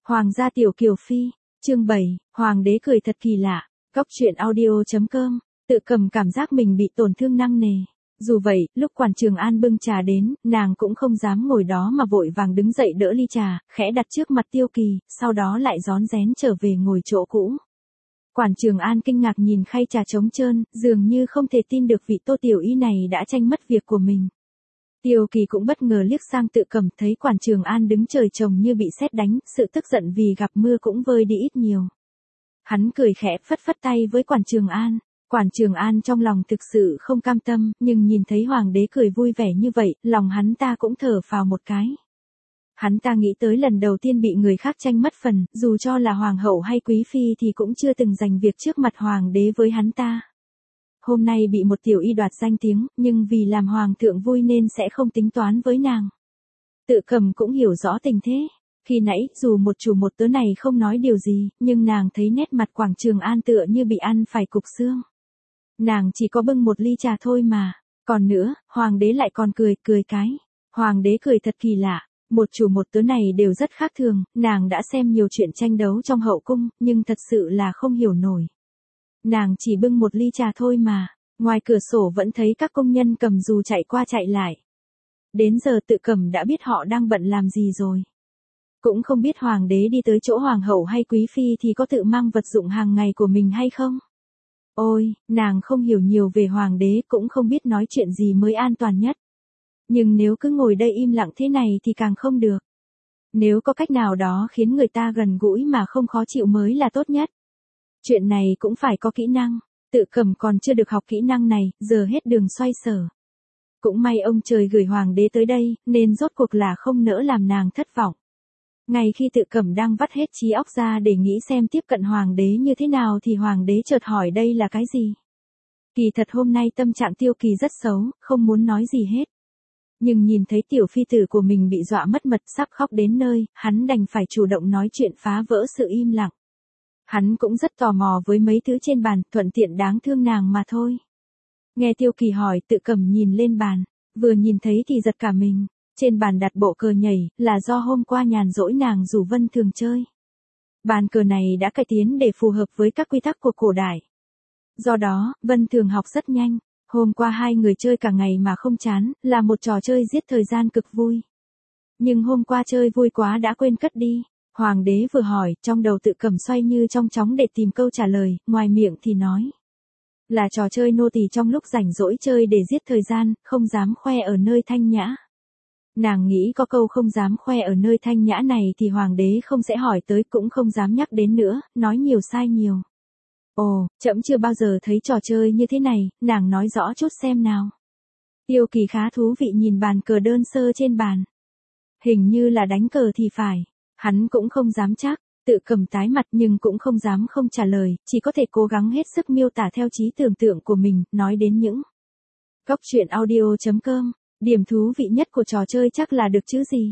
Hoàng gia tiểu kiều phi, chương 7, hoàng đế cười thật kỳ lạ, góc truyện audio.com, tự cầm cảm giác mình bị tổn thương nặng nề. Dù vậy, lúc quản Trường An bưng trà đến, nàng cũng không dám ngồi đó mà vội vàng đứng dậy đỡ ly trà, khẽ đặt trước mặt Tiêu Kỳ, sau đó lại rón rén trở về ngồi chỗ cũ. Quản Trường An kinh ngạc nhìn khay trà trống trơn, dường như không thể tin được vị Tô tiểu y này đã tranh mất việc của mình. Tiêu Kỳ cũng bất ngờ liếc sang Tự Cầm, thấy quản Trường An đứng trời trồng như bị sét đánh, sự tức giận vì gặp mưa cũng vơi đi ít nhiều. Hắn cười khẽ phất phất tay với quản Trường An. Quản Trường An trong lòng thực sự không cam tâm, nhưng nhìn thấy hoàng đế cười vui vẻ như vậy, lòng hắn ta cũng thở phào một cái. Hắn ta nghĩ tới lần đầu tiên bị người khác tranh mất phần, dù cho là hoàng hậu hay quý phi thì cũng chưa từng giành việc trước mặt hoàng đế với hắn ta. Hôm nay bị một tiểu y đoạt danh tiếng, nhưng vì làm hoàng thượng vui nên sẽ không tính toán với nàng. Tự Cầm cũng hiểu rõ tình thế. Khi nãy, dù một chủ một tớ này không nói điều gì, nhưng nàng thấy nét mặt Quản Trường An tựa như bị ăn phải cục xương. Nàng chỉ có bưng một ly trà thôi mà. Còn nữa, hoàng đế lại còn cười cái. Hoàng đế cười thật kỳ lạ. Một chủ một tớ này đều rất khác thường, nàng đã xem nhiều chuyện tranh đấu trong hậu cung, nhưng thật sự là không hiểu nổi. Nàng chỉ bưng một ly trà thôi mà, ngoài cửa sổ vẫn thấy các công nhân cầm dù chạy qua chạy lại. Đến giờ Tự Cầm đã biết họ đang bận làm gì rồi. Cũng không biết hoàng đế đi tới chỗ hoàng hậu hay quý phi thì có tự mang vật dụng hàng ngày của mình hay không. Ôi, nàng không hiểu nhiều về hoàng đế, cũng không biết nói chuyện gì mới an toàn nhất. Nhưng nếu cứ ngồi đây im lặng thế này thì càng không được. Nếu có cách nào đó khiến người ta gần gũi mà không khó chịu mới là tốt nhất. Chuyện này cũng phải có kỹ năng. Tự Cầm còn chưa được học kỹ năng này, giờ hết đường xoay sở. Cũng may ông trời gửi hoàng đế tới đây, nên rốt cuộc là không nỡ làm nàng thất vọng. Ngay khi Tự Cầm đang vắt hết trí óc ra để nghĩ xem tiếp cận hoàng đế như thế nào thì hoàng đế chợt hỏi đây là cái gì. Kỳ thật hôm nay tâm trạng Tiêu Kỳ rất xấu, không muốn nói gì hết. Nhưng nhìn thấy tiểu phi tử của mình bị dọa mất mật sắp khóc đến nơi, hắn đành phải chủ động nói chuyện phá vỡ sự im lặng. Hắn cũng rất tò mò với mấy thứ trên bàn, thuận tiện đáng thương nàng mà thôi. Nghe Tiêu Kỳ hỏi, Tự Cầm nhìn lên bàn, vừa nhìn thấy thì giật cả mình. Trên bàn đặt bộ cờ nhảy, là do hôm qua nhàn rỗi nàng rủ Vân Thường chơi. Bàn cờ này đã cải tiến để phù hợp với các quy tắc của cổ đại. Do đó, Vân Thường học rất nhanh. Hôm qua hai người chơi cả ngày mà không chán, là một trò chơi giết thời gian cực vui. Nhưng hôm qua chơi vui quá đã quên cất đi. Hoàng đế vừa hỏi, trong đầu Tự Cầm xoay như trong chóng để tìm câu trả lời, ngoài miệng thì nói. Là trò chơi nô tỳ trong lúc rảnh rỗi chơi để giết thời gian, không dám khoe ở nơi thanh nhã. Nàng nghĩ có câu không dám khoe ở nơi thanh nhã này thì hoàng đế không sẽ hỏi tới, cũng không dám nhắc đến nữa, nói nhiều sai nhiều. Ồ, trẫm chưa bao giờ thấy trò chơi như thế này, nàng nói rõ chút xem nào. Tiêu Kỳ khá thú vị nhìn bàn cờ đơn sơ trên bàn. Hình như là đánh cờ thì phải. Hắn cũng không dám chắc. Tự Cầm tái mặt nhưng cũng không dám không trả lời, chỉ có thể cố gắng hết sức miêu tả theo trí tưởng tượng của mình, nói đến những góc truyện audio.com. Điểm thú vị nhất của trò chơi chắc là được chứ gì.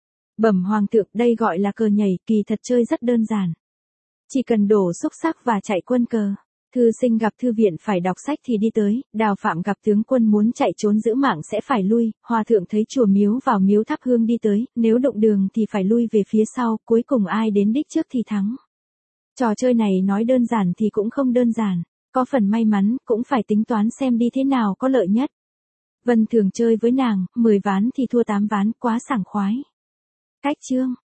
Bẩm hoàng thượng, đây gọi là cờ nhảy, kỳ thật chơi rất đơn giản. Chỉ cần đổ xúc xắc và chạy quân cờ. Thư sinh gặp thư viện phải đọc sách thì đi tới, đào phạm gặp tướng quân muốn chạy trốn giữ mạng sẽ phải lui, hòa thượng thấy chùa miếu vào miếu thắp hương đi tới, nếu đụng đường thì phải lui về phía sau, cuối cùng ai đến đích trước thì thắng. Trò chơi này nói đơn giản thì cũng không đơn giản, có phần may mắn, cũng phải tính toán xem đi thế nào có lợi nhất. Vân Thường chơi với nàng, 10 ván thì thua 8 ván, quá sảng khoái. Cách chương.